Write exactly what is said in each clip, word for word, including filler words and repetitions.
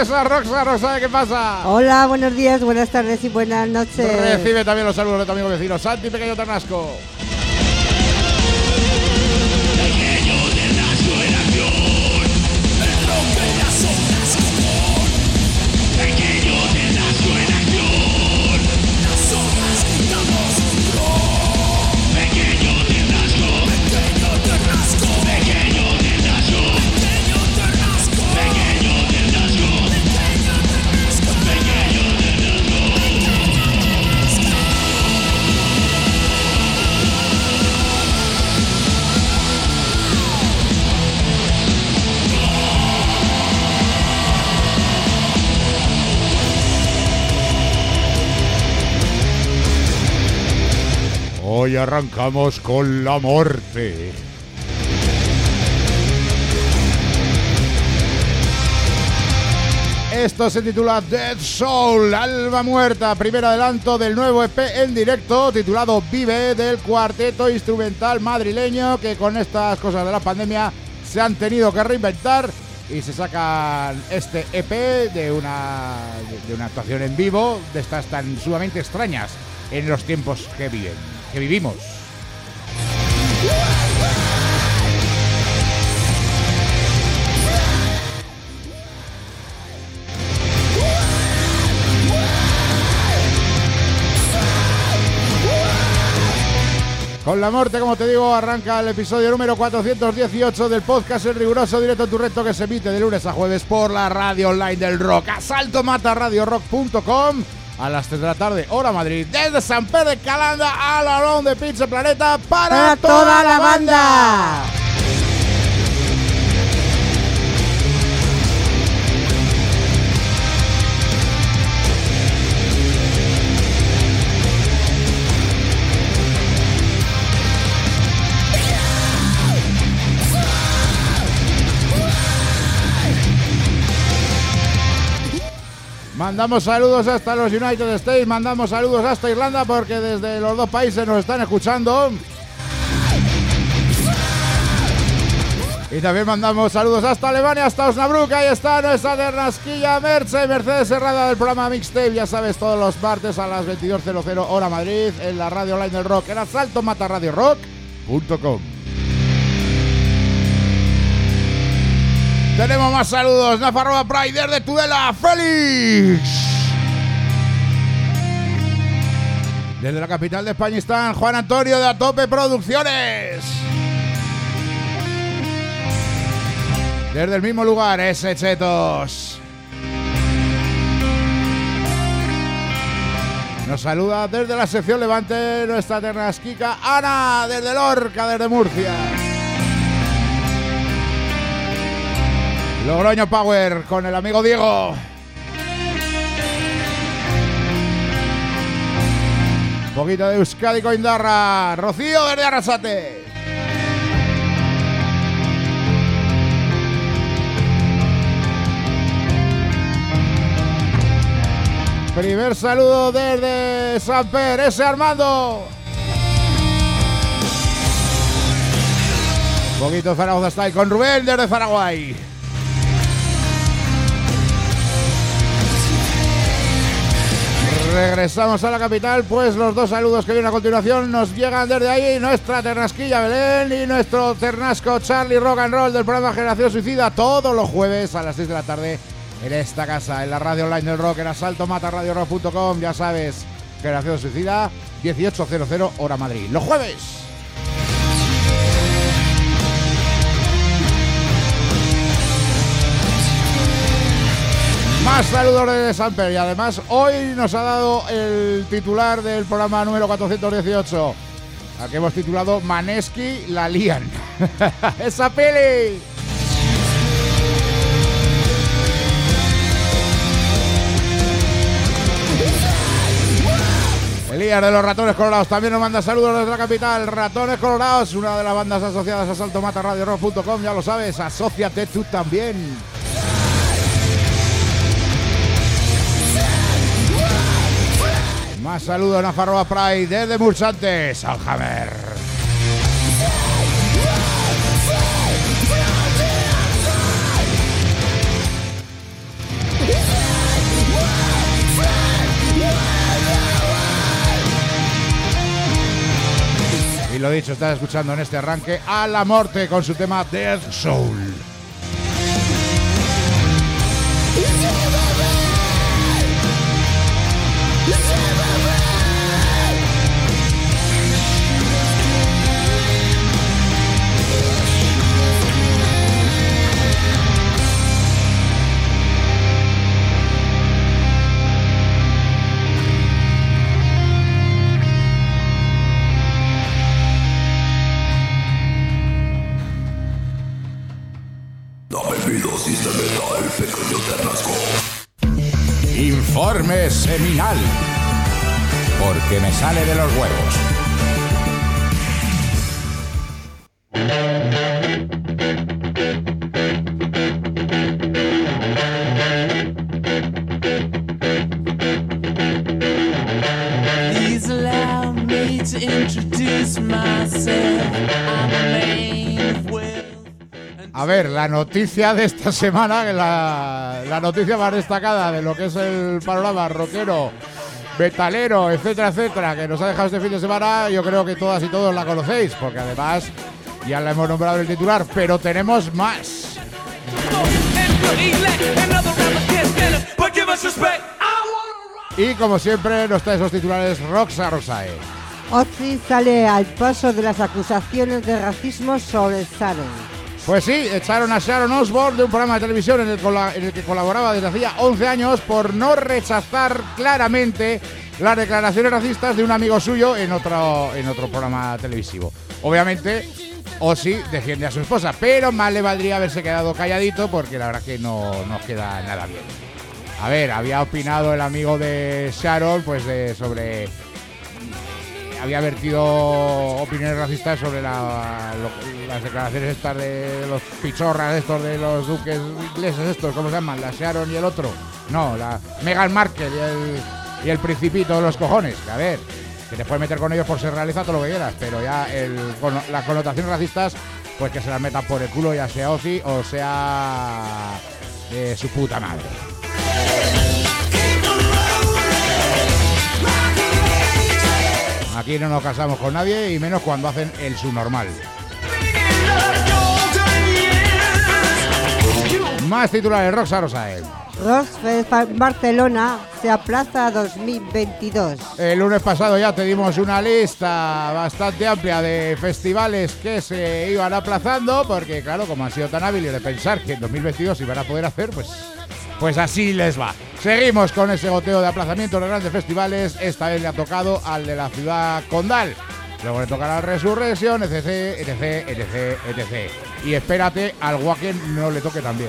mesa, Roxa, Roxa, ¿qué pasa? Hola, buenos días, buenas tardes y buenas noches. Recibe también los saludos de tu amigo vecino Santi Pequeño Ternasco. Hoy arrancamos con la muerte. Esto se titula Dead Soul, Alma Muerta, primer adelanto del nuevo E P en directo titulado Vive, del cuarteto instrumental madrileño que con estas cosas de la pandemia se han tenido que reinventar y se sacan este E P de una, de una actuación en vivo de estas tan sumamente extrañas en los tiempos que viven. que vivimos. Con la muerte, como te digo, arranca el episodio número cuatrocientos dieciocho del podcast El Riguroso Directo en tu Recto, que se emite de lunes a jueves por la radio online del rock, asalto mata radio rock punto com. A las tres de la tarde, hora Madrid, desde San Pedro de Calanda a la Around de Pizza Planeta para, para toda, toda la banda. banda. Mandamos saludos hasta los United States, mandamos saludos hasta Irlanda porque desde los dos países nos están escuchando. Y también mandamos saludos hasta Alemania, hasta Osnabrück. Ahí está nuestra Ternasquilla Merche, Mercedes Serrada del programa Mixtape. Ya sabes, todos los martes a las veintidós cero cero hora Madrid en la radio online del rock, en asalto mata radio rock punto com. Tenemos más saludos. Nafarroa Pride desde Tudela, Félix. Desde la capital de España están Juan Antonio de Atope Producciones. Desde el mismo lugar, ese Chetos. Nos saluda desde la sección Levante nuestra ternasquica Ana, desde Lorca, desde Murcia. Logroño Power con el amigo Diego. Un poquito de Euskadi Coindarra. Rocío desde Arrasate. Primer saludo desde San Pedro, ese Armando. Un poquito de Zaragoza Style con Rubén desde Paraguay. Regresamos a la capital, pues los dos saludos que vienen a continuación nos llegan desde ahí. Nuestra Ternasquilla Belén y nuestro Ternasco Charlie Rock and Roll del programa Generación Suicida, todos los jueves a las seis de la tarde en esta casa, en la radio online del rock, en asalto mata radio rock punto com. Ya sabes, Generación Suicida, dieciocho cero cero hora Madrid, los jueves. Más saludos desde Samper y además hoy nos ha dado el titular del programa número cuatrocientos dieciocho, al que hemos titulado Manesky la lían. ¡Esa peli! Elías de los Ratones Colorados también nos manda saludos desde la capital. Ratones Colorados, una de las bandas asociadas a Salto Mata Radio Rock punto com, ya lo sabes, asóciate tú también. Más saludos a Nafarroa Pride desde Mursantes, Aljamer. lo dicho, estás escuchando en este arranque a La Morte con su tema Death Soul. Informe seminal, porque me sale de los huevos. Please allow me to introduce myself. I'm a man of wealth. A ver, la noticia de esta semana, la, la noticia más destacada de lo que es el panorama rockero, metalero, etcétera, etcétera, que nos ha dejado este fin de semana, yo creo que todas y todos la conocéis, porque además ya la hemos nombrado en el titular, pero tenemos más. Y como siempre, nos trae esos titulares Roxa Rosae. Ozzy sale al paso de las acusaciones de racismo sobre Sharon. Pues sí, echaron a Sharon Osbourne de un programa de televisión en el, en el que colaboraba desde hacía once años por no rechazar claramente las declaraciones racistas de un amigo suyo en otro, en otro programa televisivo. Obviamente, Ozzy defiende a su esposa, pero más le valdría haberse quedado calladito porque la verdad que no nos queda nada bien. A ver, había opinado el amigo de Sharon pues de, sobre... había vertido opiniones racistas sobre la, lo, las declaraciones estas de los pichorras estos de los duques ingleses estos, ¿cómo se llaman? La Sharon y el otro. No, la Meghan Markle y el, y el principito de los cojones. Que a ver, que te puedes meter con ellos por ser realista todo lo que quieras, pero ya el, con, las connotaciones racistas, pues que se las metan por el culo, ya sea Ozzy o sea de su puta madre. Aquí no nos casamos con nadie y menos cuando hacen el subnormal. Más titulares, Roxa Rosae. Rockfest Barcelona se aplaza a dos mil veintidós. El lunes pasado ya te dimos una lista bastante amplia de festivales que se iban aplazando, porque claro, como han sido tan hábiles de pensar que en dos mil veintidós iban a poder hacer, pues, pues así les va. Seguimos con ese goteo de aplazamientos de grandes festivales. Esta vez le ha tocado al de la ciudad condal. Luego le tocará la Resurrección, etc, etc, etc, etc. Y espérate, al Wacken no le toque también.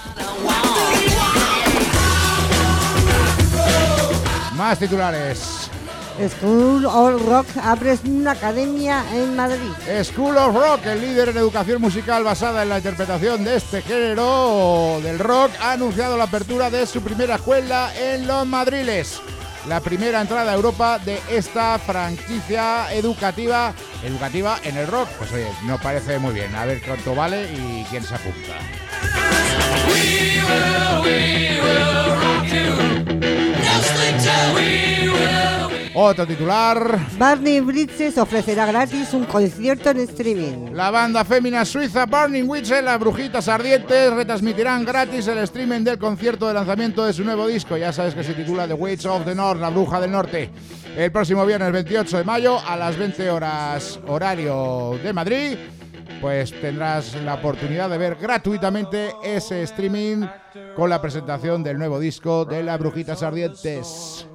Más titulares. School of Rock abre una academia en Madrid. School of Rock, el líder en educación musical basada en la interpretación de este género del rock, ha anunciado la apertura de su primera escuela en Los Madriles. La primera entrada a Europa de esta franquicia educativa educativa en el rock. Pues oye, nos parece muy bien. A ver cuánto vale y quién se apunta. We will, we will rock you. No sleep till we will. Otro titular. Burning Witches ofrecerá gratis un concierto en streaming. La banda fémina suiza Burning Witches, las brujitas ardientes, retransmitirán gratis el streaming del concierto de lanzamiento de su nuevo disco. Ya sabes que se titula The Witch of the North, la bruja del norte. El próximo viernes veintiocho de mayo a las veinte horas horario de Madrid. Pues tendrás la oportunidad de ver gratuitamente ese streaming con la presentación del nuevo disco de las brujitas ardientes.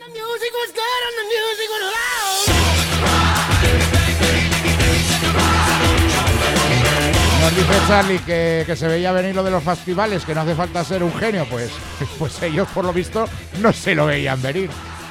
Nos dice Charlie que, que se veía venir lo de los festivales, que no hace falta ser un genio, pues, pues ellos por lo visto no se lo veían venir.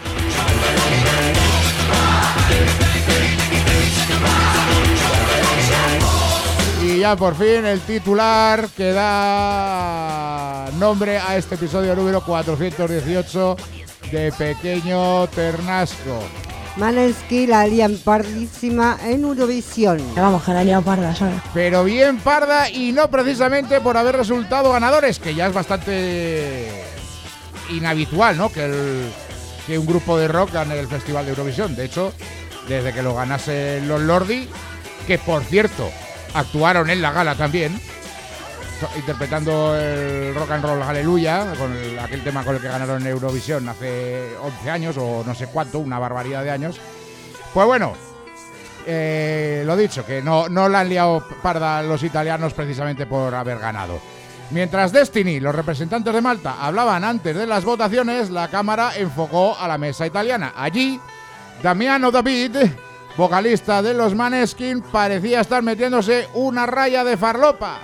Y ya por fin el titular que da nombre a este episodio número cuatrocientos dieciocho de Pequeño Ternasco. Maneskin la lían pardísima en Eurovisión. Vamos, que la lían parda, ¿sabes? Pero bien parda y no precisamente por haber resultado ganadores, que ya es bastante inhabitual, ¿no? Que, el, que un grupo de rock gane el Festival de Eurovisión. De hecho, desde que lo ganase los Lordi, que por cierto actuaron en la gala también, interpretando el Rock and Roll Aleluya, con el, aquel tema con el que ganaron Eurovisión hace once años o no sé cuánto, una barbaridad de años. Pues bueno, eh, lo dicho, que no, no la han liado parda los italianos precisamente por haber ganado. Mientras Destiny, los representantes de Malta, hablaban antes de las votaciones, la cámara enfocó a la mesa italiana. Allí, Damiano David, vocalista de los Maneskin, parecía estar metiéndose una raya de farlopa.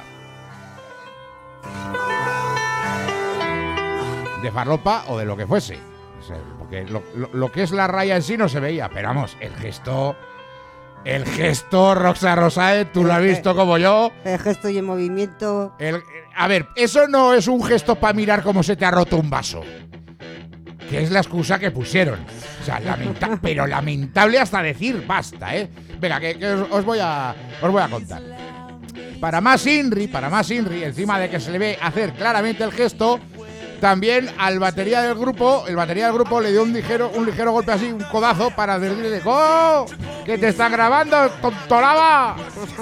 De farlopa o de lo que fuese. O sea, porque lo, lo, lo que es la raya en sí no se veía, pero vamos, el gesto... El gesto, Roxa Rosae, tú lo has visto como yo. El gesto y el movimiento. El, a ver, eso no es un gesto para mirar cómo se te ha roto un vaso. Que es la excusa que pusieron. O sea, lamenta- pero lamentable hasta decir basta, ¿eh? Venga, que, que os, os, voy a, os voy a contar. Para más Inri, para más Inri, encima de que se le ve hacer claramente el gesto, también al batería del grupo, el batería del grupo le dio un ligero, un ligero golpe así, un codazo para decirle ¡oh! ¡Que te están grabando, tontolaba!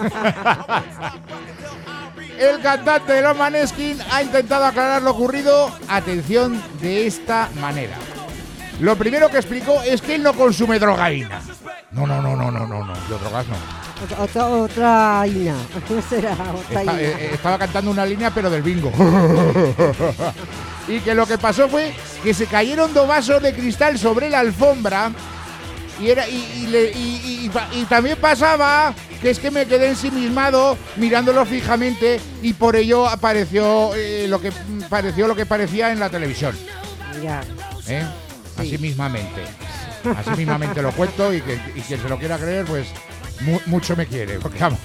El cantante de los Maneskin ha intentado aclarar lo ocurrido, atención, de esta manera. Lo primero que explicó es que él no consume drogaína. No, no, no, no, no, no, no, yo drogas no. Otra, otra, otra Ina. ¿Cómo será? Otra Está, Ina. eh, estaba cantando una línea, pero del bingo. Y que lo que pasó fue que se cayeron dos vasos de cristal sobre la alfombra. Y, era, y, y, le, y, y, y también pasaba que es que me quedé ensimismado mirándolo fijamente y por ello apareció eh, lo que pareció lo que parecía en la televisión. Ya. ¿Eh? Sí. Así mismamente. Así mismamente lo cuento y, que, y quien se lo quiera creer, pues mu- mucho me quiere, porque vamos.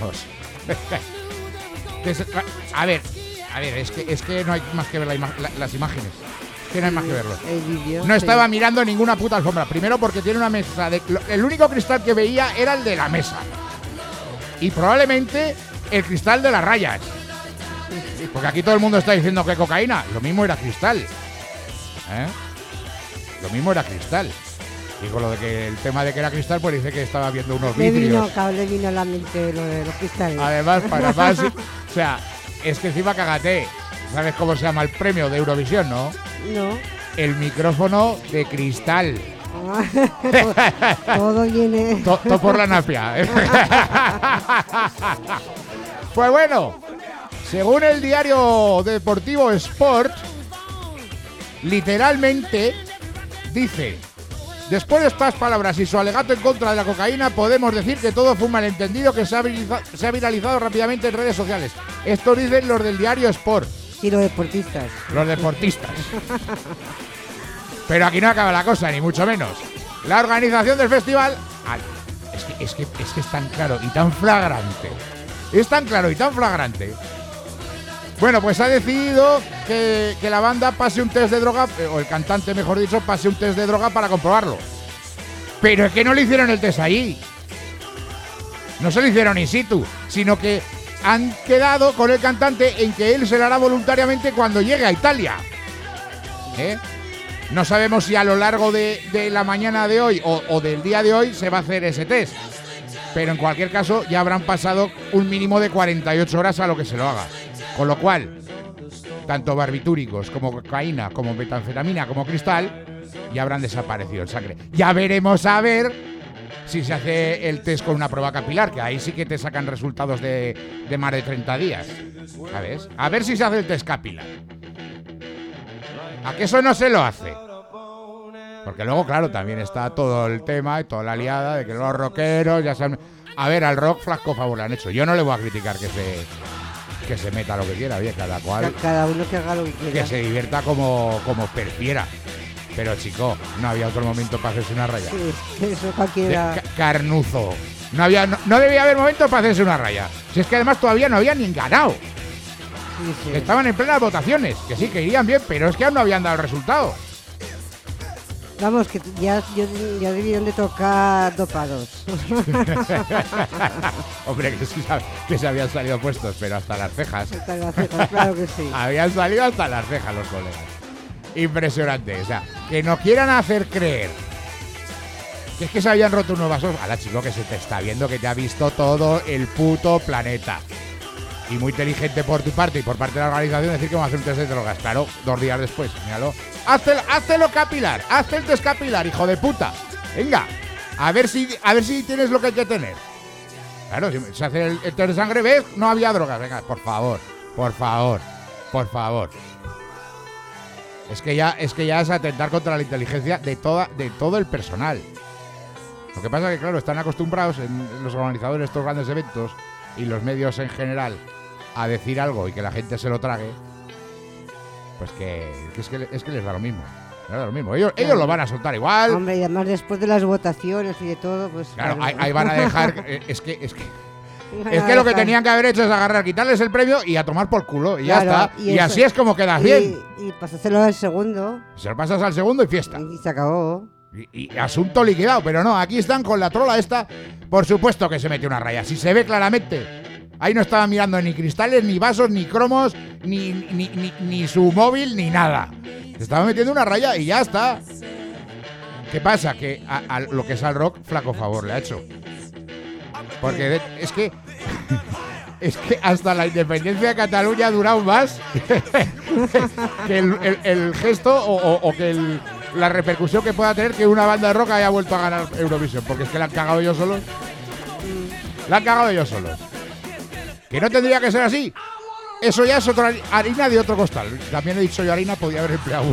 A ver, a ver, es que, es que no hay más que ver la ima- la, las imágenes. Que no hay más que verlo. El vídeo. No sí. estaba mirando ninguna puta alfombra. Primero porque tiene una mesa. De, el único cristal que veía era el de la mesa. Y probablemente el cristal de las rayas. Porque aquí todo el mundo está diciendo que cocaína. Lo mismo era cristal. ¿Eh? Lo mismo era cristal. Y con lo de que el tema de que era cristal, pues dice que estaba viendo unos Le vino, vidrios. claro, le vino a la mente lo de los cristales. Además, para más. O sea, es que encima cagate. ¿Sabes cómo se llama el premio de Eurovisión, no? No. El micrófono de cristal. Todo viene. Todo to por la napia. Pues bueno, según el diario deportivo Sport, literalmente dice: después de estas palabras y su alegato en contra de la cocaína, podemos decir que todo fue un malentendido que se ha, viraliza- se ha viralizado rápidamente en redes sociales. Esto dicen los del diario Sport, Y los deportistas. los deportistas. Pero aquí no acaba la cosa, ni mucho menos. La organización del festival... Ah, es, que, es, que, es que es tan claro y tan flagrante. Es tan claro y tan flagrante. Bueno, pues ha decidido que, que la banda pase un test de droga, o el cantante, mejor dicho, pase un test de droga para comprobarlo. Pero es que no le hicieron el test allí. No se lo hicieron in situ, sino que han quedado con el cantante en que él se lo hará voluntariamente cuando llegue a Italia. ¿Eh? No sabemos si a lo largo de, de la mañana de hoy o, o del día de hoy se va a hacer ese test. Pero en cualquier caso ya habrán pasado un mínimo de cuarenta y ocho horas a lo que se lo haga. Con lo cual, tanto barbitúricos como cocaína, como metanfetamina, como cristal, ya habrán desaparecido en sangre. Ya veremos a ver si se hace el test con una prueba capilar, que ahí sí que te sacan resultados de, de más de treinta días. ¿Sabes? A ver si se hace el test capilar. ¿A que eso no se lo hace? Porque luego, claro, también está todo el tema y toda la liada de que los rockeros ya saben... A ver, al rock flasco favor le han hecho. Yo no le voy a criticar que se que se meta lo que quiera, bien, cada cual... Cada uno que haga lo que quiera. Que se divierta como, como prefiera. Pero, chico, no había otro momento para hacerse una raya. Sí, eso De cualquiera. ca- carnuzo. No, había, no, no debía haber momento para hacerse una raya. Si es que además todavía no habían ni ganado. Sí, sí. Estaban en plenas votaciones. Que sí, que irían bien, pero es que aún no habían dado el resultado. Vamos, que ya, ya, ya debieron de tocar dopados. Hombre, que, sí, sab- que se habían salido puestos, pero hasta las cejas. Hasta las cejas, claro que sí. Habían salido hasta las cejas los colegas. Impresionante. O sea, que nos quieran hacer creer que es que se habían roto unos vasos. Ala, chico, que se te está viendo que te ha visto todo el puto planeta. Y muy inteligente por tu parte y por parte de la organización decir que vamos a hacer un test de drogas. Claro, dos días después, míralo. Hazte, hazte capilar, hazte el test capilar, hijo de puta. Venga, a ver si, a ver si tienes lo que hay que tener. Claro, si se hace el, el test de sangre, ¿ves? No había drogas. Venga, por favor, por favor, por favor. Es que ya, es que ya es atentar contra la inteligencia de toda, de todo el personal. Lo que pasa es que, claro, están acostumbrados en los organizadores de estos grandes eventos y los medios en general a decir algo y que la gente se lo trague, pues que, que, es, que es que les da lo mismo. Les da lo mismo. Ellos, claro. ellos lo van a soltar igual. Hombre, y además después de las votaciones y de todo, pues... Claro, claro. Ahí, ahí van a dejar... Es que... Es que Es que lo que tenían que haber hecho es agarrar, quitarles el premio y a tomar por culo. Y claro, ya está. Y, y así es como quedas y, bien. Y pasárselo al segundo. Se lo pasas al segundo y fiesta. Y se acabó. Y, y asunto liquidado. Pero no, aquí están con la trola esta. Por supuesto que se mete una raya. Si se ve claramente. Ahí no estaba mirando ni cristales, ni vasos, ni cromos, ni, ni, ni, ni su móvil, ni nada. Se estaba metiendo una raya y ya está. ¿Qué pasa? Que a, a lo que es al rock, flaco favor le ha hecho. Porque de, es que es que hasta la independencia de Cataluña ha durado más que el, el, el gesto o, o, o que el, la repercusión que pueda tener que una banda de rock haya vuelto a ganar Eurovisión. Porque es que la han cagado ellos solos. La han cagado ellos solos. Que no tendría que ser así. Eso ya es otra harina de otro costal. También he dicho yo harina, podía haber empleado.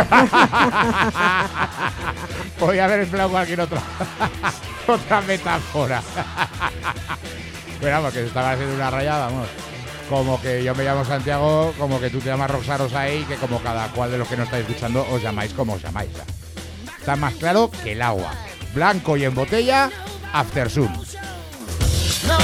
Podía haber empleado cualquier otra otra metáfora. Pero vamos, que se estaba haciendo una rayada, vamos. Como que yo me llamo Santiago, como que tú te llamas Rosa Rosaí, que como cada cual de los que no estáis escuchando os llamáis como os llamáis. Está más claro que el agua. Blanco y en botella, After Sun. No,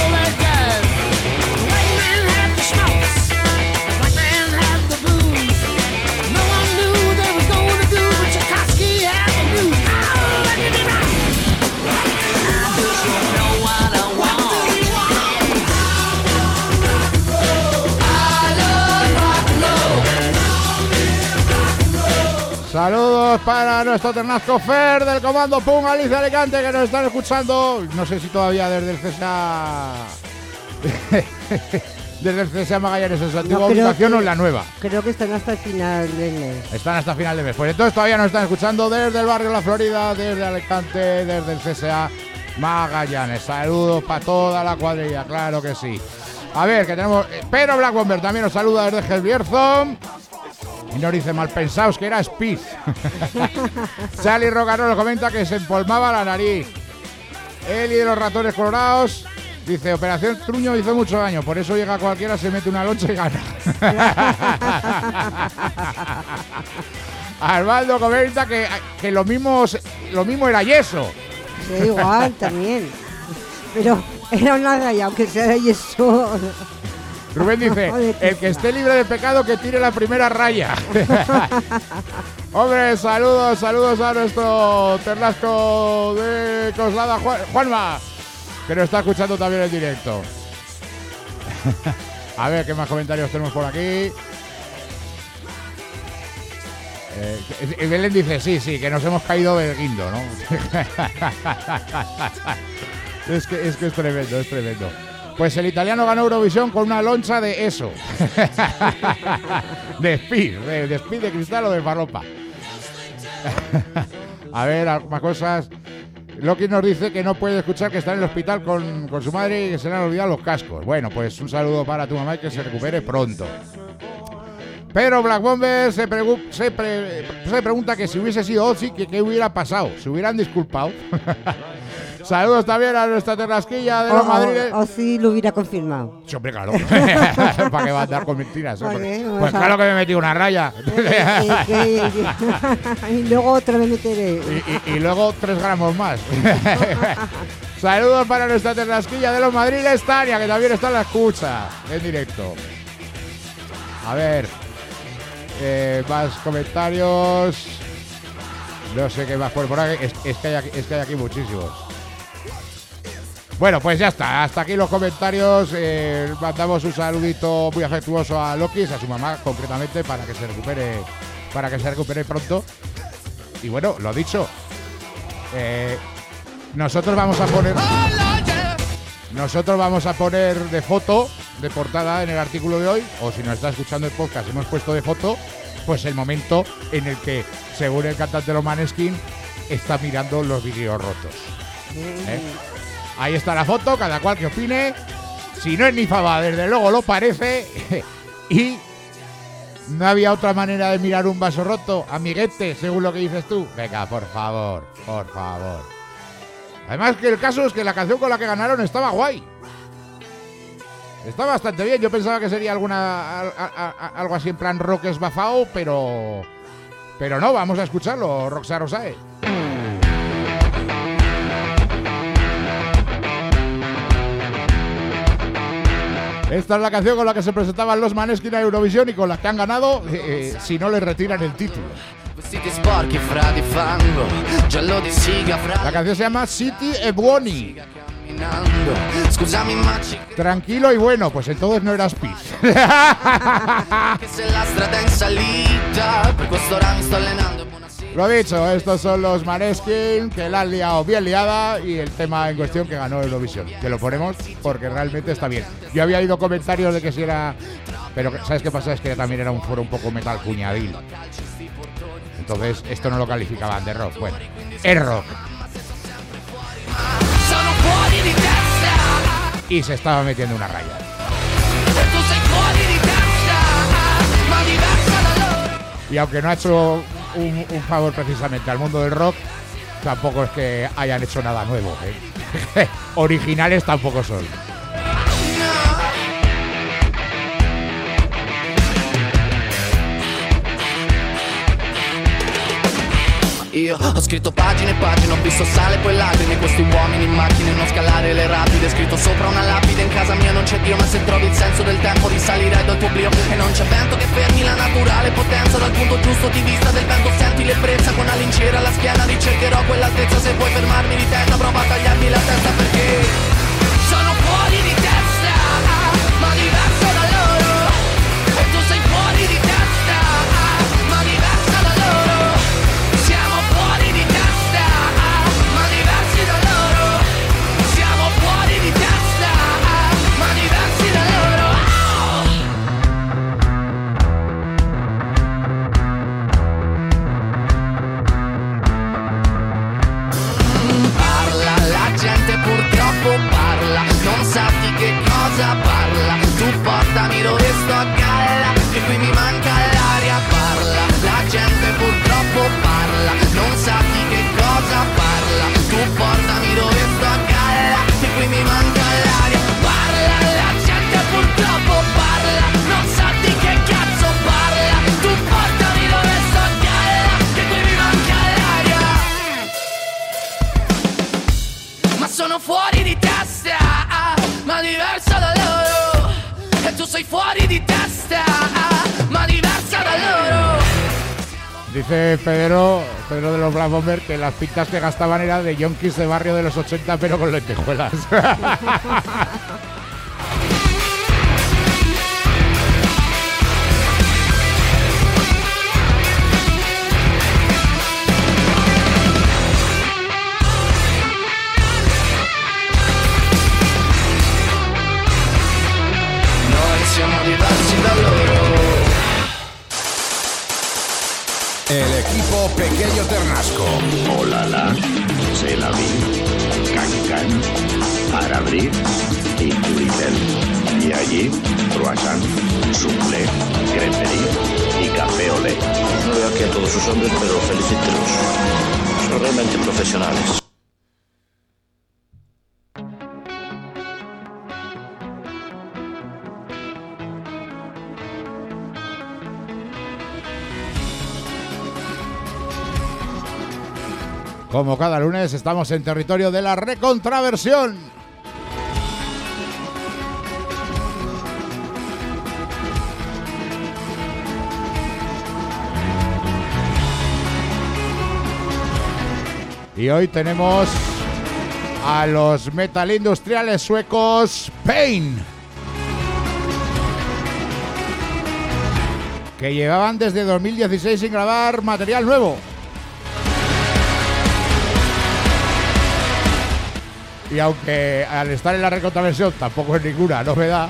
saludos para nuestro ternazco Fer del Comando Pum Alicia Alicante, que nos están escuchando. No sé si todavía desde el C S A desde el C S A Magallanes en su antigua no, ubicación que, o en la nueva. Creo que están hasta el final del mes. Están hasta el final del mes. Pues entonces todavía nos están escuchando desde el barrio La Florida, desde Alicante, desde el C S A Magallanes. Saludos para toda la cuadrilla, claro que sí. A ver, que tenemos... Pero Black Bomber también nos saluda desde Gelbierzo. Y nos dice, mal pensados que era Speed. Charlie Rocano nos comenta que se empolmaba la nariz. Eli de los ratones colorados dice, Operación Truño hizo mucho daño, por eso llega cualquiera, se mete una loncha y gana. Armando comenta que, que lo mismo lo mismo era yeso. Sí, igual también. Pero era una raya, aunque sea de yeso. Rubén dice, el que esté libre de pecado que tire la primera raya. Hombre, saludos, saludos a nuestro Terlasco de Coslada, Juan, Juanma, que nos está escuchando también en directo. A ver, ¿qué más comentarios tenemos por aquí? Eh, Belén dice, sí, sí, que nos hemos caído del guindo, ¿no? es, que, es que es tremendo, es tremendo. Pues el italiano ganó Eurovisión con una loncha de eso. De Speed, de, de Speed de cristal o de farlopa. A ver, más cosas. Loki nos dice que no puede escuchar, que está en el hospital con, con su madre y que se le han olvidado los cascos. Bueno, pues un saludo para tu mamá y que se recupere pronto. Pero Black Bomber se, pregu- se, pre- se pregunta que si hubiese sido Ozzy, que qué hubiera pasado. ¿Se hubieran disculpado? Saludos también a nuestra terrasquilla de los madriles. O si lo hubiera confirmado. Sí, hombre, claro. ¿Para qué va a andar con mentiras? Vale, pues claro que me metí una raya. Y luego otra me meteré. Y, y, y luego tres gramos más. Saludos para nuestra terrasquilla de los madriles, Tania, que también está en la escucha en directo. A ver, eh, más comentarios. No sé qué más por, por aquí. Es, es, que hay aquí. Es que hay aquí muchísimos. Bueno, pues ya está. Hasta aquí los comentarios. Eh, mandamos un saludito muy afectuoso a Loki, a su mamá concretamente, para que se recupere, para que se recupere pronto. Y bueno, lo dicho. Eh, Nosotros vamos a poner... Nosotros vamos a poner de foto, de portada en el artículo de hoy, o si nos está escuchando el podcast, hemos puesto de foto, pues el momento en el que, según el cantante de los Maneskin, está mirando los vídeos rotos. ¿Eh? Ahí está la foto, cada cual que opine. Si no es ni fava, desde luego lo parece. Y no había otra manera de mirar un vaso roto, amiguete, según lo que dices tú. Venga, por favor, por favor. Además que el caso es que la canción con la que ganaron estaba guay. Está bastante bien. Yo pensaba que sería alguna a, a, a, algo así en plan rock esbafao, pero pero no, vamos a escucharlo, Roxa Rosae. Esta es la canción con la que se presentaban los Maneskin a Eurovisión y con la que han ganado, eh, eh, si no les retiran el título. La canción se llama City e Buoni. Tranquilo y bueno, pues entonces no eras Pis. Lo dicho, estos son los Maneskin que la han liado bien liada y el tema en cuestión que ganó Eurovisión. Que lo ponemos porque realmente está bien. Yo había oído comentarios de que si era... Pero ¿sabes qué pasa? Es que también era un foro un poco metal cuñadil. Entonces esto no lo calificaban de rock. Bueno, es rock. Y se estaba metiendo una raya. Y aunque no ha hecho un, un favor precisamente al mundo del rock, tampoco es que hayan hecho nada nuevo, ¿eh? Originales tampoco son. Io ho scritto pagine e pagine, ho visto sale poi lacrime, questi uomini in macchine, non scalare le rapide, scritto sopra una lapide, in casa mia non c'è Dio, ma se trovi il senso del tempo risalirai dal tuo oblio, e non c'è vento che fermi la naturale potenza, dal punto giusto di vista del vento senti l'ebbrezza, con una lincera alla schiena ricercherò quell'altezza, se vuoi fermarmi di testa prova a tagliarmi la testa perché sono fuori di testa, ma diverso da loro, e tu sei fuori di testa, ma diversa da loro. Fuori di testa, ma diversi da loro. Siamo fuori di testa, ma diversi da loro. Parla, la gente purtroppo parla, non sa di che cosa parla. Tu portami dove sto a galla, che qui mi manca l'aria. Parla, la gente purtroppo parla, non sa di che cosa parla. Tu portami dove sto a galla, che qui mi manca l'aria. Parla, la gente purtroppo parla, non sa di che cazzo parla. Tu portami dove sto a galla, che qui mi manca l'aria. Ma sono fuori di testa, ma diversa da loro. E tu sei fuori di testa, ma diversa da loro. Dice Pedro, Pedro de los Black Bombers, que las pintas que gastaban eran de yonkis de barrio de los ochenta, pero con lentejuelas. Noi siamo diversi da loro. El equipo pequeño Ternasco. Olala, c'est la vie, Cancan, para abrir y Turitel. Y allí, croissant, soufflé, creperie y café olé. No veo aquí a todos sus hombres, pero felicítelos. Son realmente profesionales. Como cada lunes estamos en territorio de la recontraversión. Y hoy tenemos a los metal industriales suecos Pain, que llevaban desde dos mil dieciséis sin grabar material nuevo. Y aunque al estar en la recontraversión tampoco es ninguna novedad,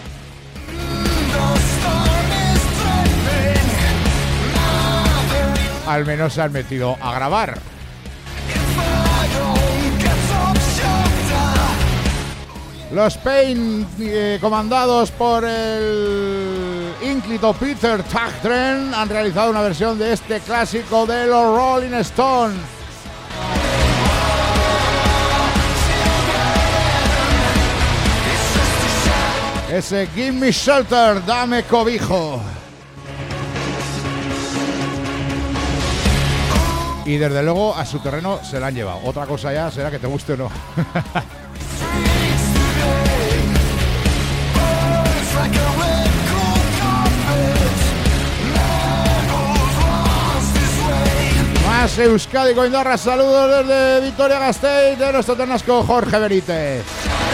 al menos se han metido a grabar. Los Pain, eh, comandados por el ínclito Peter Tägtgren, han realizado una versión de este clásico de los Rolling Stones. Ese Give Me Shelter, dame cobijo. Y desde luego a su terreno se la han llevado. Otra cosa ya será que te guste o no. Más Euskadi Coindarra, saludos desde Vitoria-Gasteiz de nuestro ternasco Jorge Benítez.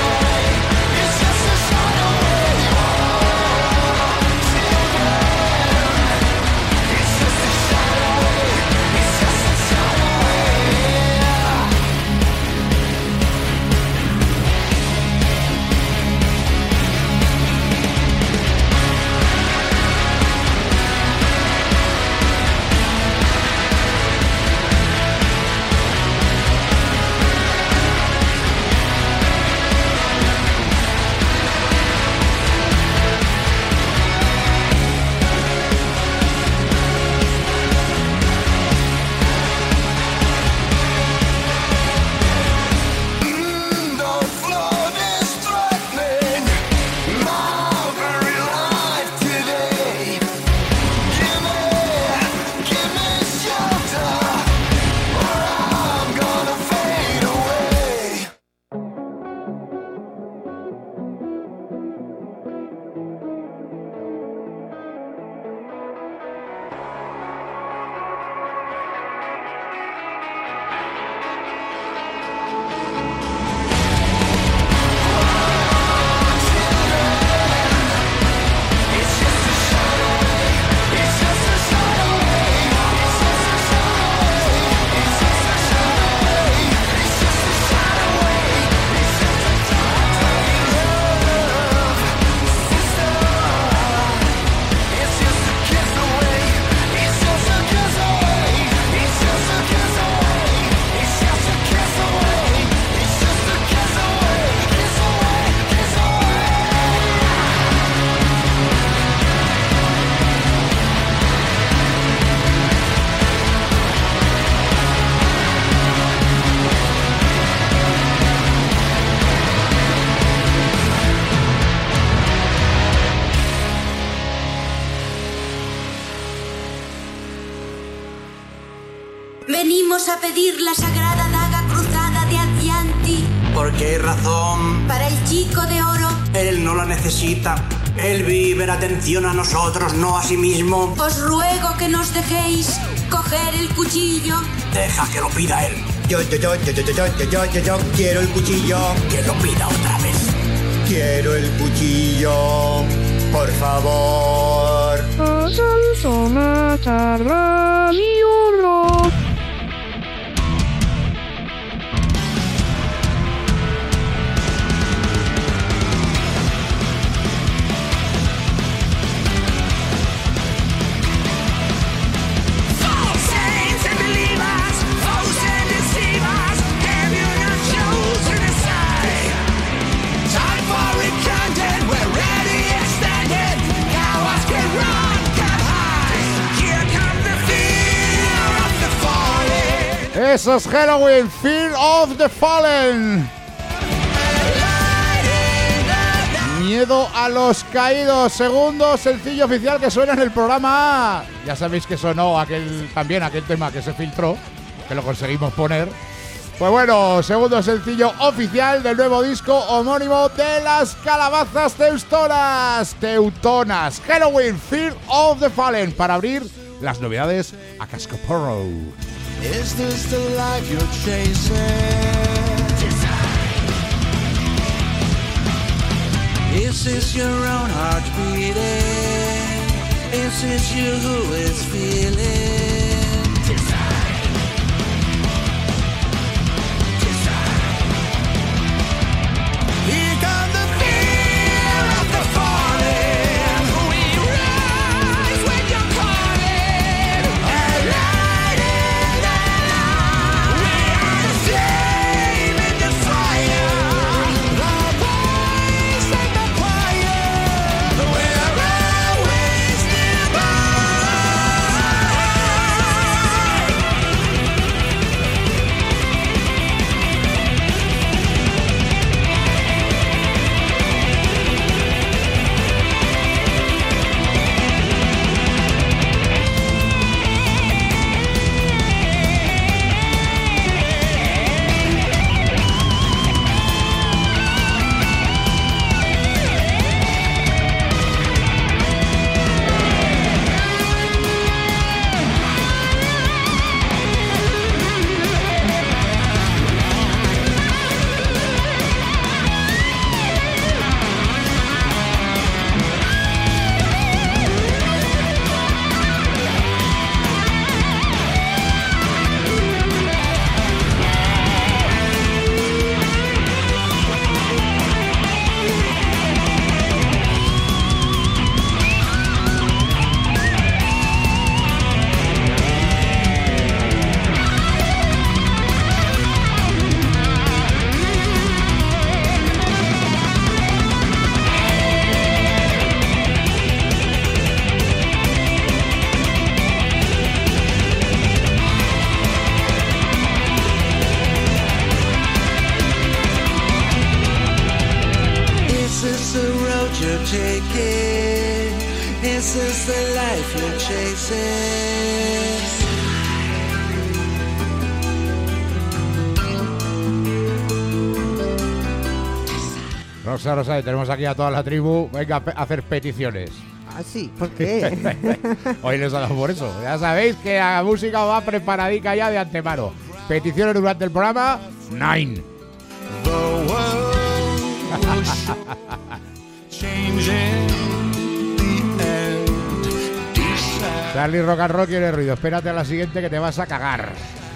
Venimos a pedir la sagrada daga cruzada de Advianti. ¿Por qué razón? Para el chico de oro. Él no la necesita. Él vive en atención a nosotros, no a sí mismo. Os ruego que nos dejéis coger el cuchillo. Deja que lo pida él. Yo, yo, yo, yo, yo, yo, yo, yo, yo, yo quiero el cuchillo. Que lo pida otra vez. Quiero el cuchillo, por favor. Eso es Halloween, Fear of the Fallen. Miedo a los caídos, segundo sencillo oficial que suena en el programa. Ya sabéis que sonó aquel también aquel tema que se filtró, que lo conseguimos poner. Pues bueno, segundo sencillo oficial del nuevo disco homónimo de las calabazas teutonas. Teutonas, Halloween, Fear of the Fallen, para abrir las novedades a cascoporro. Is this the life you're chasing? Is this your own heart beating? Is this you who is feeling? Desire. Desire. this the road you're taking? Is this the life you're chasing? Rosa, Rosa, tenemos aquí a toda la tribu. Venga a hacer peticiones. Ah, sí, ¿por qué? Hoy les ha dado por eso. Ya sabéis que la música va preparadica ya de antemano. Peticiones durante el programa, nine. Charlie Rock and Roll quiere ruido. Espérate a la siguiente que te vas a cagar.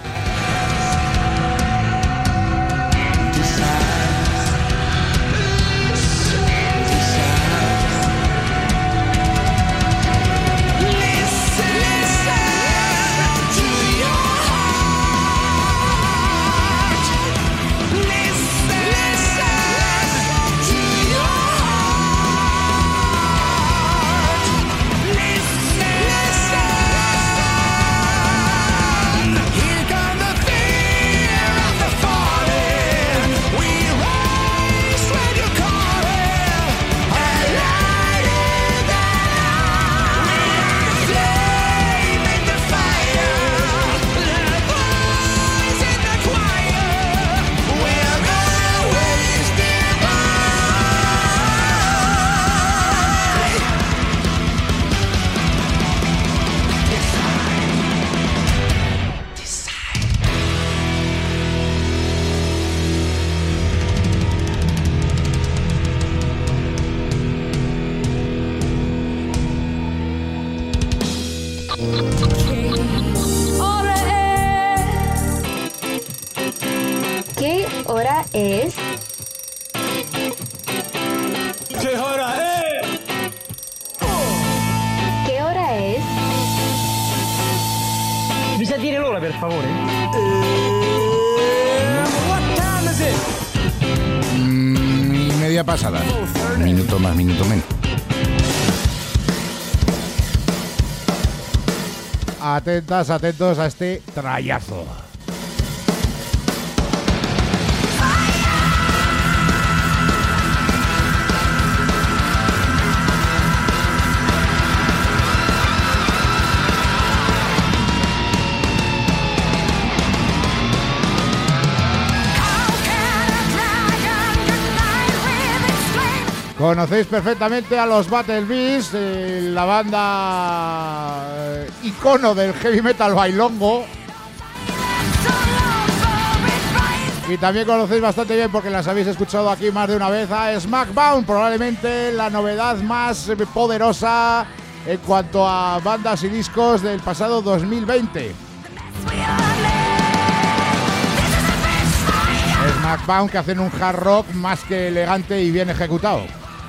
¿Qué hora es? ¿Qué hora es? ¿Qué hora es? Mi sa dire l'ora, per favore? What time is it? Mm, y media pasada. Minuto más, minuto menos. Atentas, atentos a este trayazo. Conocéis perfectamente a los Battle Beast, eh, la banda eh, icono del heavy metal bailongo. Y también conocéis bastante bien, porque las habéis escuchado aquí más de una vez, a Smackbound, probablemente la novedad más poderosa en cuanto a bandas y discos del pasado dos mil veinte. Smackbound, que hacen un hard rock más que elegante y bien ejecutado.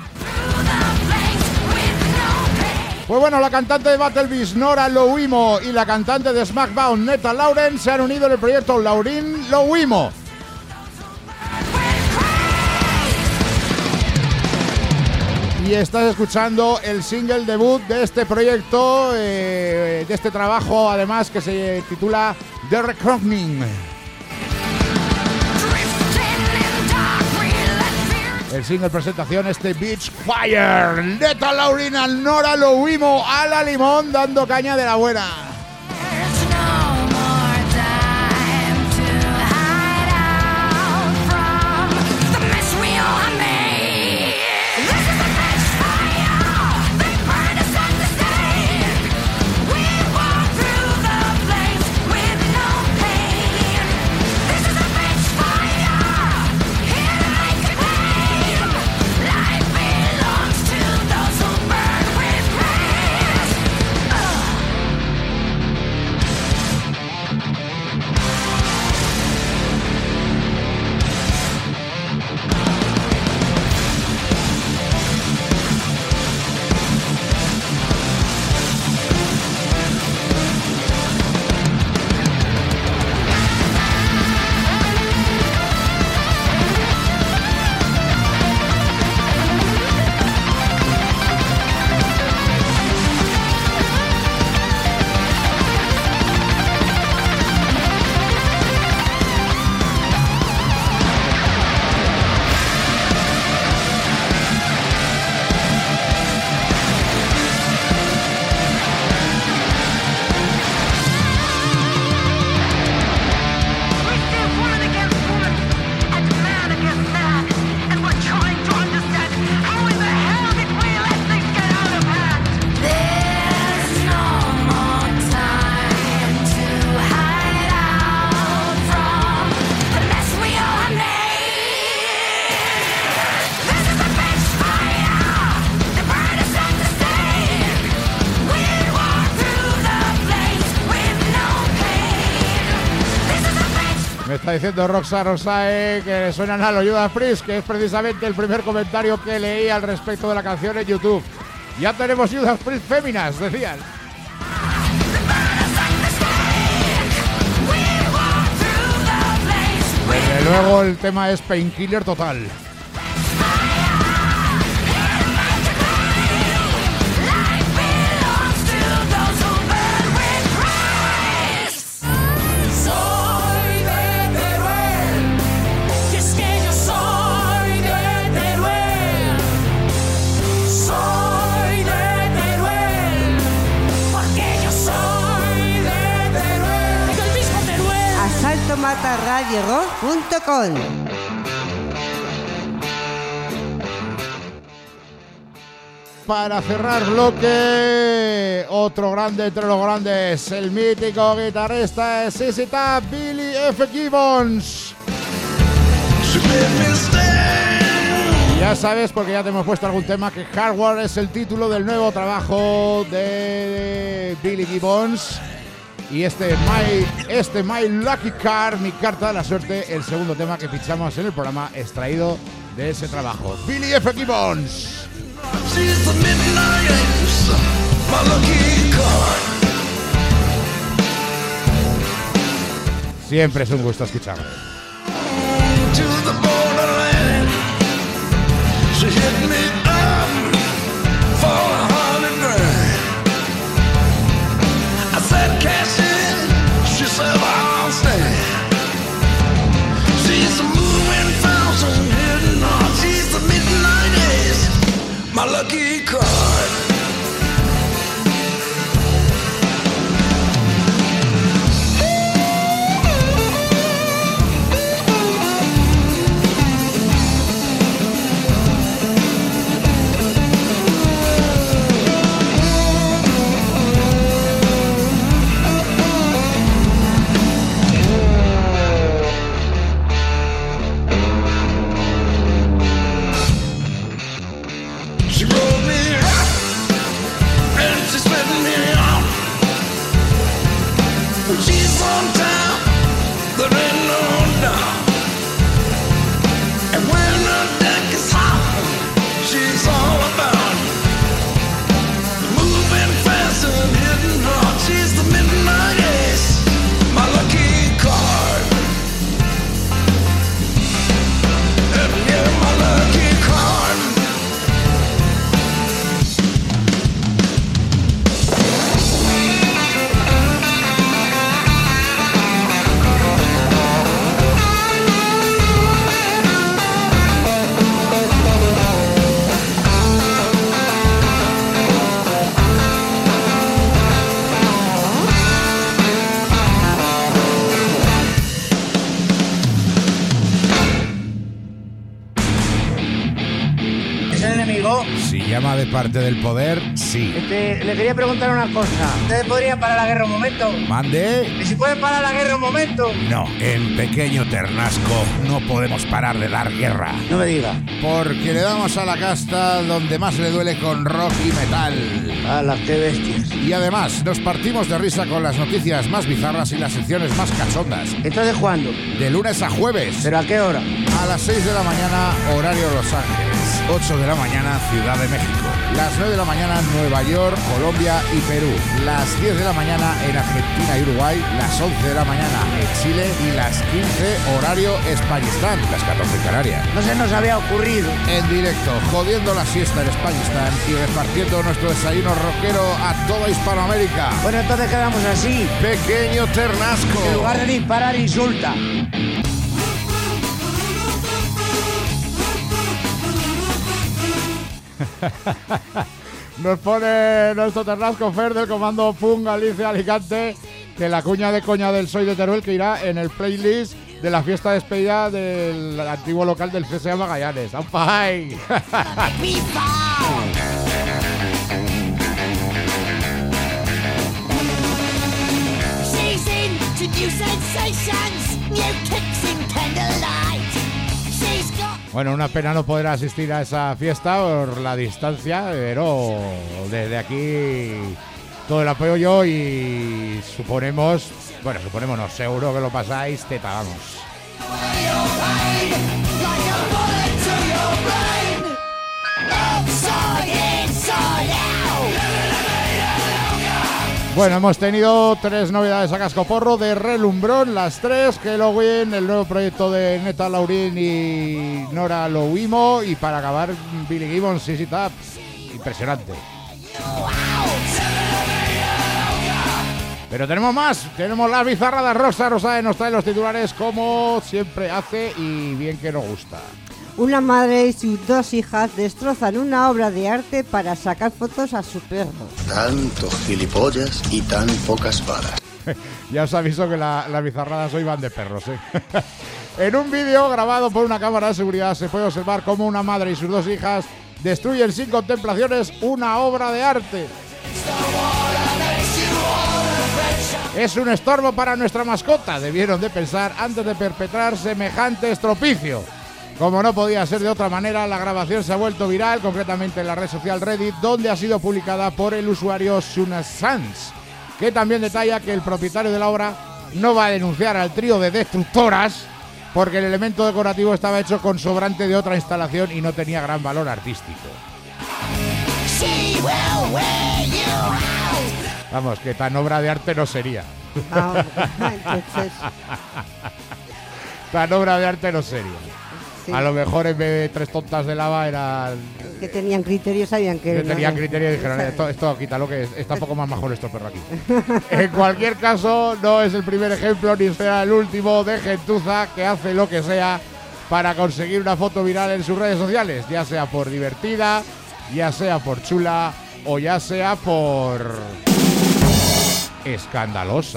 Pues bueno, la cantante de Battle Beast, Nora Louimo, y la cantante de Smackbound, Netta Lauren, se han unido en el proyecto Laurin Louimo. Y estás escuchando el single debut de este proyecto, eh, de este trabajo, además, que se titula The Reckoning. El single presentación, este Beach Fire. Netta Laurina, Nora Louimo a la limón, dando caña de la buena. diciendo Roxa Rosae que suenan a los Judas Priest, que es precisamente el primer comentario que leí al respecto de la canción en YouTube. Ya tenemos Judas Priest féminas, decían. Desde luego el tema es Painkiller total. mata radio rock punto com. Para cerrar bloque, otro grande entre los grandes, el mítico guitarrista S Z Top, Billy F. Gibbons. Y ya sabes, porque ya te hemos puesto algún tema, que Hardware es el título del nuevo trabajo de Billy Gibbons. Y este My, este My Lucky Card, mi carta de la suerte, el segundo tema que fichamos en el programa, extraído de ese trabajo. Billy F. Gibbons. She's the midnight ace, my lucky card. Siempre es un gusto escucharlo. To the borderland, she hit me up for a hundred grand. I said cash in, she said I'll stay. She's a moving thousand hidden heart. She's the midnight ace, my lucky card. Llama de parte del poder, sí. Este, le quería preguntar una cosa. ¿Ustedes podrían parar la guerra un momento? ¿Mande? ¿Y si pueden parar la guerra un momento? No, en Pequeño Ternasco no podemos parar de dar guerra. No me diga. Porque le damos a la casta donde más le duele con rock y metal. ¡Hala, qué bestias! Y además, nos partimos de risa con las noticias más bizarras y las secciones más cachondas. ¿Entonces cuándo? De lunes a jueves. ¿Pero a qué hora? A las seis de la mañana, horario Los Ángeles. ocho de la mañana, Ciudad de México. Las nueve de la mañana, Nueva York, Colombia y Perú. Las diez de la mañana en Argentina y Uruguay. Las once de la mañana en Chile. Y las quince, horario Españistán. Las catorce en Canarias. No se nos había ocurrido. En directo, jodiendo la siesta en Españistán y repartiendo nuestro desayuno rockero a toda Hispanoamérica. Bueno, entonces quedamos así. Pequeño Ternasco. En lugar de disparar, insulta. Nos pone nuestro Ternasco Fer del comando Pum Galicia Alicante, que la cuña de coña del Soy de Teruel, que irá en el playlist de la fiesta de despedida del antiguo local del C S A Magallanes. ¡Aupai! Bueno, una pena no poder asistir a esa fiesta por la distancia, pero desde aquí todo el apoyo yo y suponemos, bueno, suponemos, no, seguro que lo pasáis, teta, vamos. Bueno, hemos tenido tres novedades a cascoporro de relumbrón, las tres, Halloween, el nuevo proyecto de Neta Laurín y Nora Louimo, y para acabar, Billy Gibbons, Sissy Top. Impresionante. Pero tenemos más, tenemos la bizarrada Rosa. Rosa nos trae los titulares como siempre hace y bien que nos gusta. Una madre y sus dos hijas destrozan una obra de arte para sacar fotos a su perro. Tantos gilipollas y tan pocas balas. Ya os aviso que las la bizarradas hoy van de perros, ¿eh? En un vídeo grabado por una cámara de seguridad se puede observar cómo una madre y sus dos hijas destruyen sin contemplaciones una obra de arte. Es un estorbo para nuestra mascota, debieron de pensar antes de perpetrar semejante estropicio. Como no podía ser de otra manera, la grabación se ha vuelto viral, concretamente en la red social Reddit, donde ha sido publicada por el usuario Sunasans, que también detalla que el propietario de la obra no va a denunciar al trío de destructoras porque el elemento decorativo estaba hecho con sobrante de otra instalación y no tenía gran valor artístico. Vamos, que tan obra de arte no sería. Ah, entonces... Tan obra de arte no sería. Sí. A lo mejor en vez de tres tontas de lava eran... Que tenían criterio, sabían que... Que no, tenían no. criterio y dijeron, esto, esto quítalo, que está un poco más majón estos perros aquí. En cualquier caso, no es el primer ejemplo ni será el último de gentuza que hace lo que sea para conseguir una foto viral en sus redes sociales, ya sea por divertida, ya sea por chula o ya sea por... escandalosa.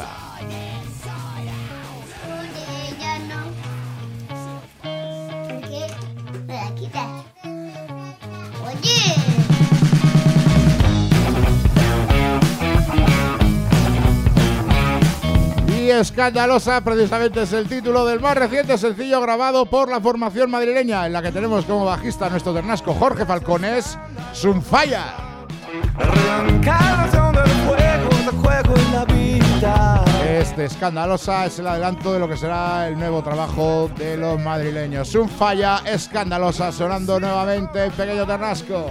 Y escandalosa precisamente es el título del más reciente sencillo grabado por la formación madrileña, en la que tenemos como bajista nuestro ternasco Jorge Falcones, Sunfaya. Reencarnación del juego, del juego en la vida. Este escandalosa es el adelanto de lo que será el nuevo trabajo de los madrileños. Sunfaya, escandalosa, sonando nuevamente en Pequeño Ternasco.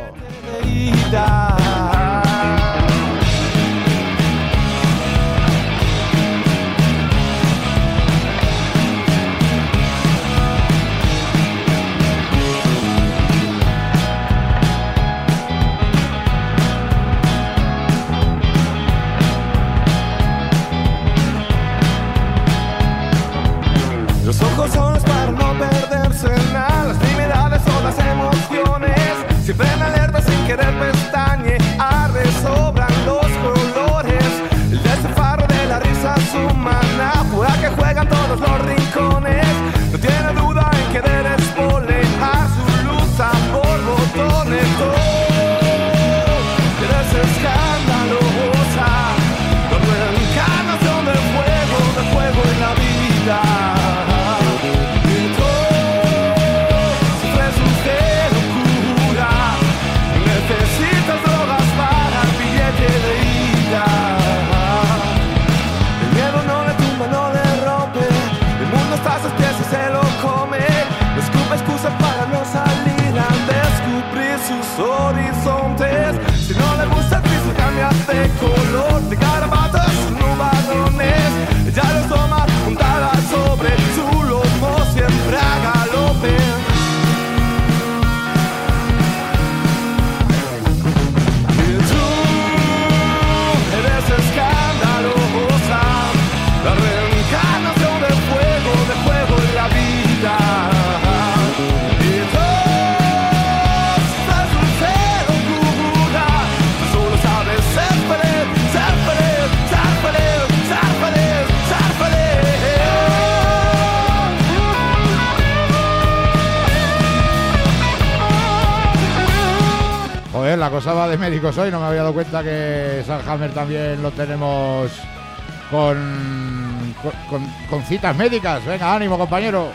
Los ojos son para no perderse nada, las timidades son las emociones, siempre en alerta sin querer pestañear, sobran los colores, el desfarro de la risa humana, juega que juegan todos los rincones, no tiene duda en querer espolear su lucha por botones, oh, eres escandalosa, la reencarnación del fuego, del fuego en la vida. Necesitas drogas para el billete de ida. El miedo no le tumba, no le rompe. El mundo está a sus pies y se lo come. No escupe excusas para no salir a descubrir sus horizontes. Si no le gusta el piso, cambia de color. De garabatos, nubarrones. Ella los toma montada sobre su lomo, siempre a galope. Escandalosa, la reencarnación del fuego, del fuego en la vida. Y todos estás un cero locura, solo sabes ser feliz, ser feliz, ser feliz, ser feliz, ser feliz. Joder, la cosa va de médicos hoy, no me había dado cuenta que Salhammer también lo tenemos con, con, con, con citas médicas. Venga, ánimo, compañero.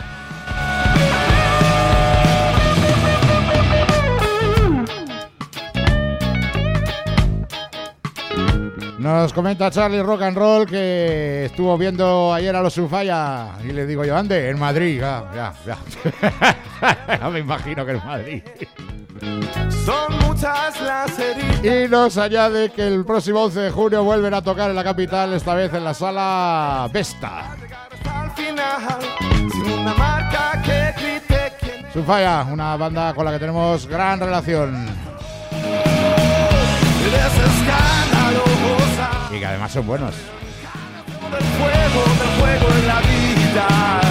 Nos Nos comenta Charlie Rock and Roll que estuvo viendo ayer a los Sunfaya y le digo yo, ande, en Madrid, ya, ya, ya. Ya me imagino que en Madrid. Son muchas las heridas. Y nos añade que el próximo once de junio vuelven a tocar en la capital, esta vez en la sala Vesta. Al final, sin una marca que grite quién es. Sunfaya, una banda con la que tenemos gran relación. Eres escandalosa. Y que además son buenos. Del fuego, del fuego en la vida.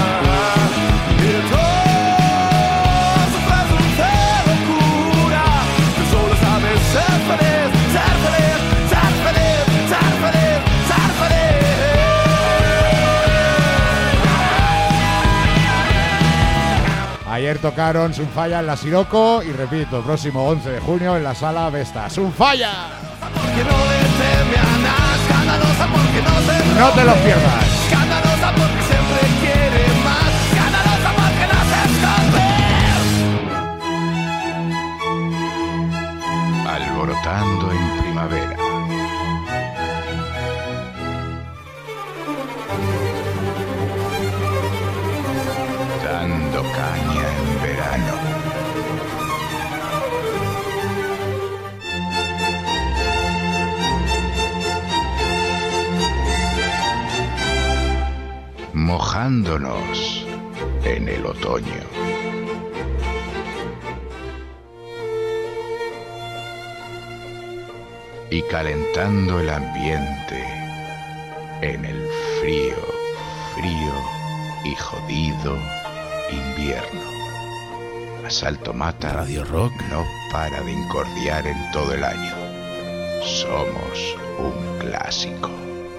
Y todo sufres un cero cura. Tú solo sabes ser feliz, ser feliz, ser feliz, ser feliz, ser feliz. Ayer tocaron Sunfaya en la Siroco y repito, próximo once de junio en la sala Vesta. ¡Sunfaya! Porque no le teme a nada, escandalosa porque no se No te lo pierdas. Escandalosa porque siempre quiere más, escandalosa porque no se esconde. Alborotando en primavera. Dando caña en verano. Mojándonos en el otoño. Y calentando el ambiente en el frío, frío y jodido invierno. Asalto Mata Radio Rock no para de incordiar en todo el año. Somos un clásico.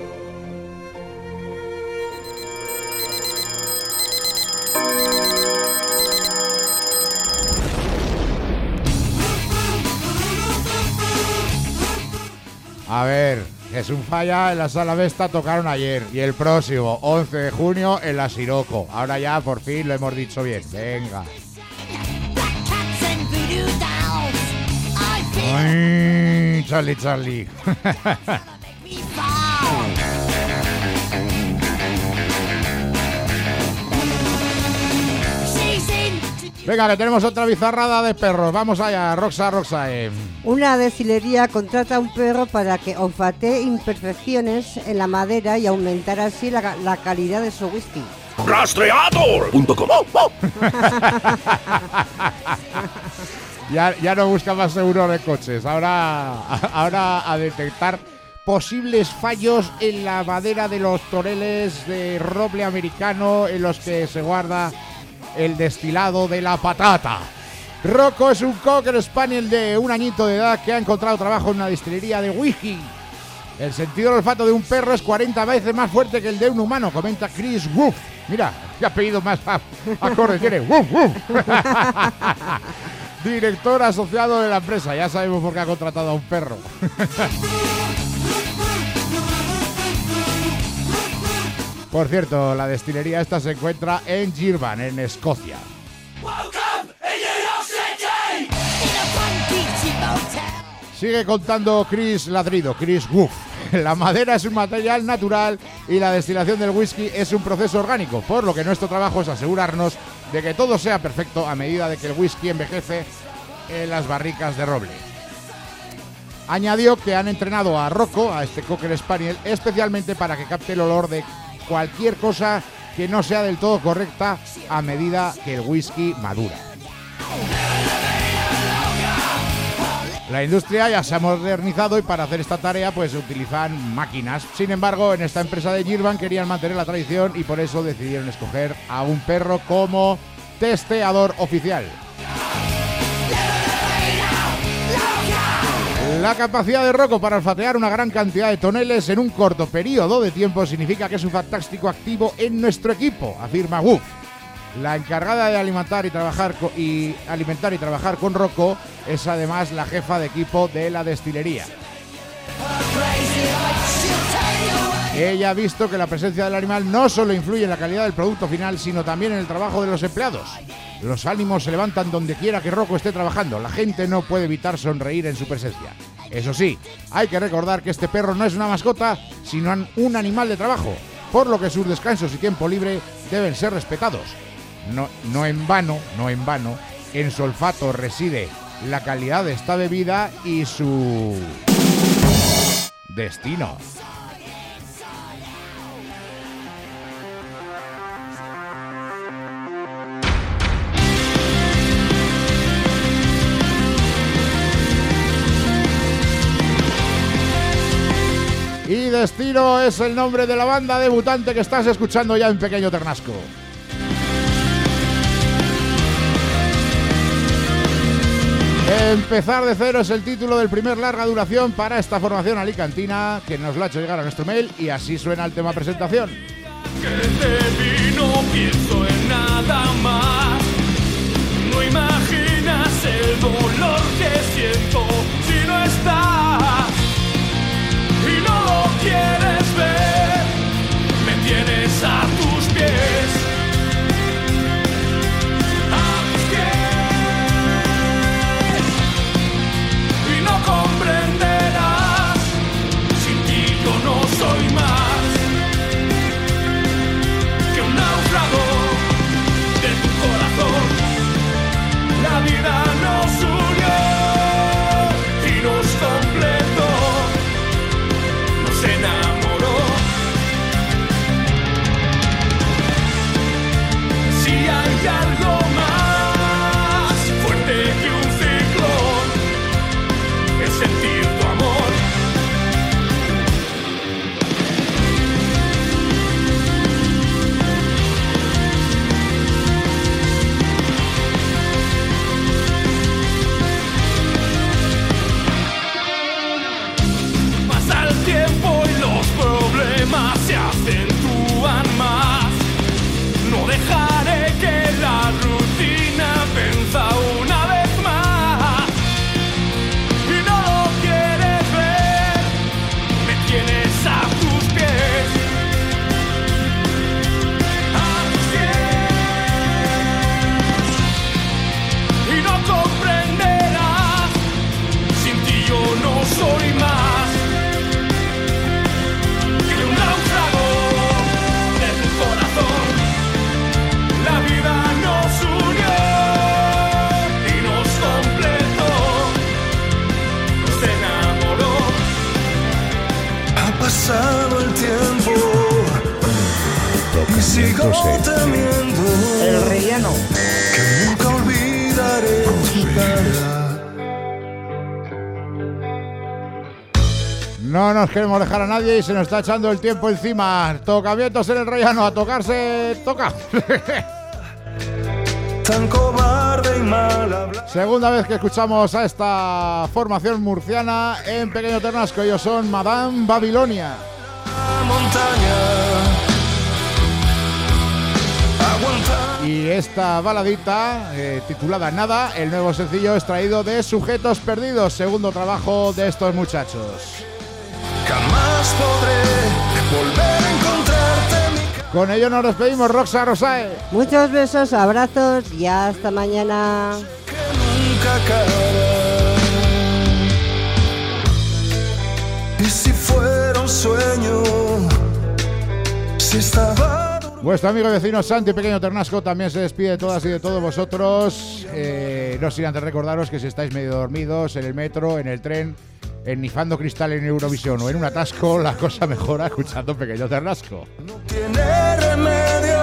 A ver, que Sunfaya en la sala Vesta tocaron ayer y el próximo once de junio en la Siroco. Ahora ya por fin lo hemos dicho bien. Venga. Ay, Charlie, Charlie. Venga, que tenemos otra bizarrada de perros. Vamos allá, Roxa, Roxa. Eh. Una destilería contrata a un perro para que olfatee imperfecciones en la madera y aumentar así la, la calidad de su whisky. Rastreador punto com. ya, ya no busca más seguro de coches. Ahora, ahora a detectar posibles fallos en la madera de los toreles de roble americano en los que se guarda el destilado de la patata. Rocco es un Cocker Spaniel de un añito de edad que ha encontrado trabajo en una destilería de whisky. El sentido del olfato de un perro es cuarenta veces más fuerte que el de un humano, comenta Chris Wolf. Mira, qué apellido más acorde tiene. Wolf, Wolf. Director asociado de la empresa. Ya sabemos por qué ha contratado a un perro. Por cierto, la destilería esta se encuentra en Girvan, en Escocia. Sigue contando Chris Ladrido, Chris Wolf. La madera es un material natural y la destilación del whisky es un proceso orgánico, por lo que nuestro trabajo es asegurarnos de que todo sea perfecto a medida de que el whisky envejece en las barricas de roble. Añadió que han entrenado a Rocco, a este Cocker Spaniel, especialmente para que capte el olor de cualquier cosa que no sea del todo correcta a medida que el whisky madura. La industria ya se ha modernizado y para hacer esta tarea pues utilizan máquinas. Sin embargo, en esta empresa de Girvan querían mantener la tradición y por eso decidieron escoger a un perro como testeador oficial. La capacidad de Rocco para olfatear una gran cantidad de toneles en un corto periodo de tiempo significa que es un fantástico activo en nuestro equipo, afirma Wolf. La encargada de alimentar y trabajar co- y alimentar y trabajar con Rocco es además la jefa de equipo de la destilería. Ella ha visto que la presencia del animal no solo influye en la calidad del producto final, sino también en el trabajo de los empleados. Los ánimos se levantan donde quiera que Rocco esté trabajando. La gente no puede evitar sonreír en su presencia. Eso sí, hay que recordar que este perro no es una mascota, sino un animal de trabajo, por lo que sus descansos y tiempo libre deben ser respetados. No, no en vano, no en vano, en su olfato reside la calidad de esta bebida y su destino. Y Destino es el nombre de la banda debutante que estás escuchando ya en Pequeño Ternasco. Empezar de cero es el título del primer larga duración para esta formación alicantina, que nos lo ha hecho llegar a nuestro mail y así suena el tema presentación. Que te vi, no pienso en nada más. No imaginas el dolor que siento si no estás. Y no lo quieres ver, me tienes a tus pies, a tus pies. Y no comprenderás, sin ti yo no soy más que un náufrago de tu corazón. La vida nos unió y nos completó. Se enamoró. Si hay algo más fuerte que un ciclón, es sentir tu amor. Pasa el tiempo y los problemas se acentúan más. No dejaré que la rutina venza una vez más. Y no lo quieres ver, me tienes a tus pies, a tus pies. Y no comprenderás, sin ti yo no soy más. La vida nos unió y nos completó, nos enamoró. Ha pasado el tiempo y sigo temiendo el relleno que nunca olvidaré tu cara. No nos queremos dejar a nadie y se nos está echando el tiempo encima. Tocamientos en el rellano, a tocarse, toca. Tan cobarde y mal hablar. Segunda vez que escuchamos a esta formación murciana en Pequeño Ternasco. Ellos son Madame Babilonia. Y esta baladita, eh, titulada Nada, el nuevo sencillo extraído de Sujetos Perdidos, segundo trabajo de estos muchachos. Jamás podré volver a encontrarte. Con ello nos despedimos, Roxa Rosae. Muchos besos, abrazos y hasta mañana. Que nunca acabará. Y si fuera un sueño, si estaba. Vuestro amigo y vecino Santi Pequeño Ternasco también se despide de todas y de todos vosotros. Eh, no sin antes recordaros que si estáis medio dormidos en el metro, en el tren, ennifando cristal en Eurovisión o en un atasco, la cosa mejora escuchando Pequeño Ternasco. No tiene remedio,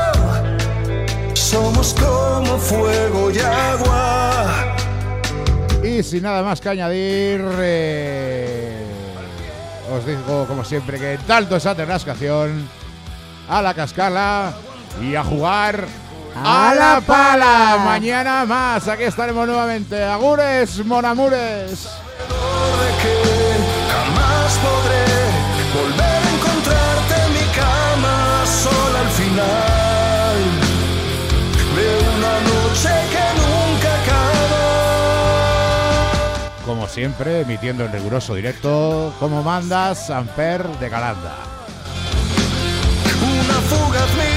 somos como fuego y agua. Y sin nada más que añadir, eh, os digo como siempre que tanto esa ternascación, a la cascala y a jugar a la pala. Mañana más, aquí estaremos nuevamente. Agures, monamures. De que jamás podré volver a encontrarte en mi cama sola al final de una noche que nunca acaba. Como siempre, emitiendo en riguroso directo, como manda Samper de Calanda. Una fugaz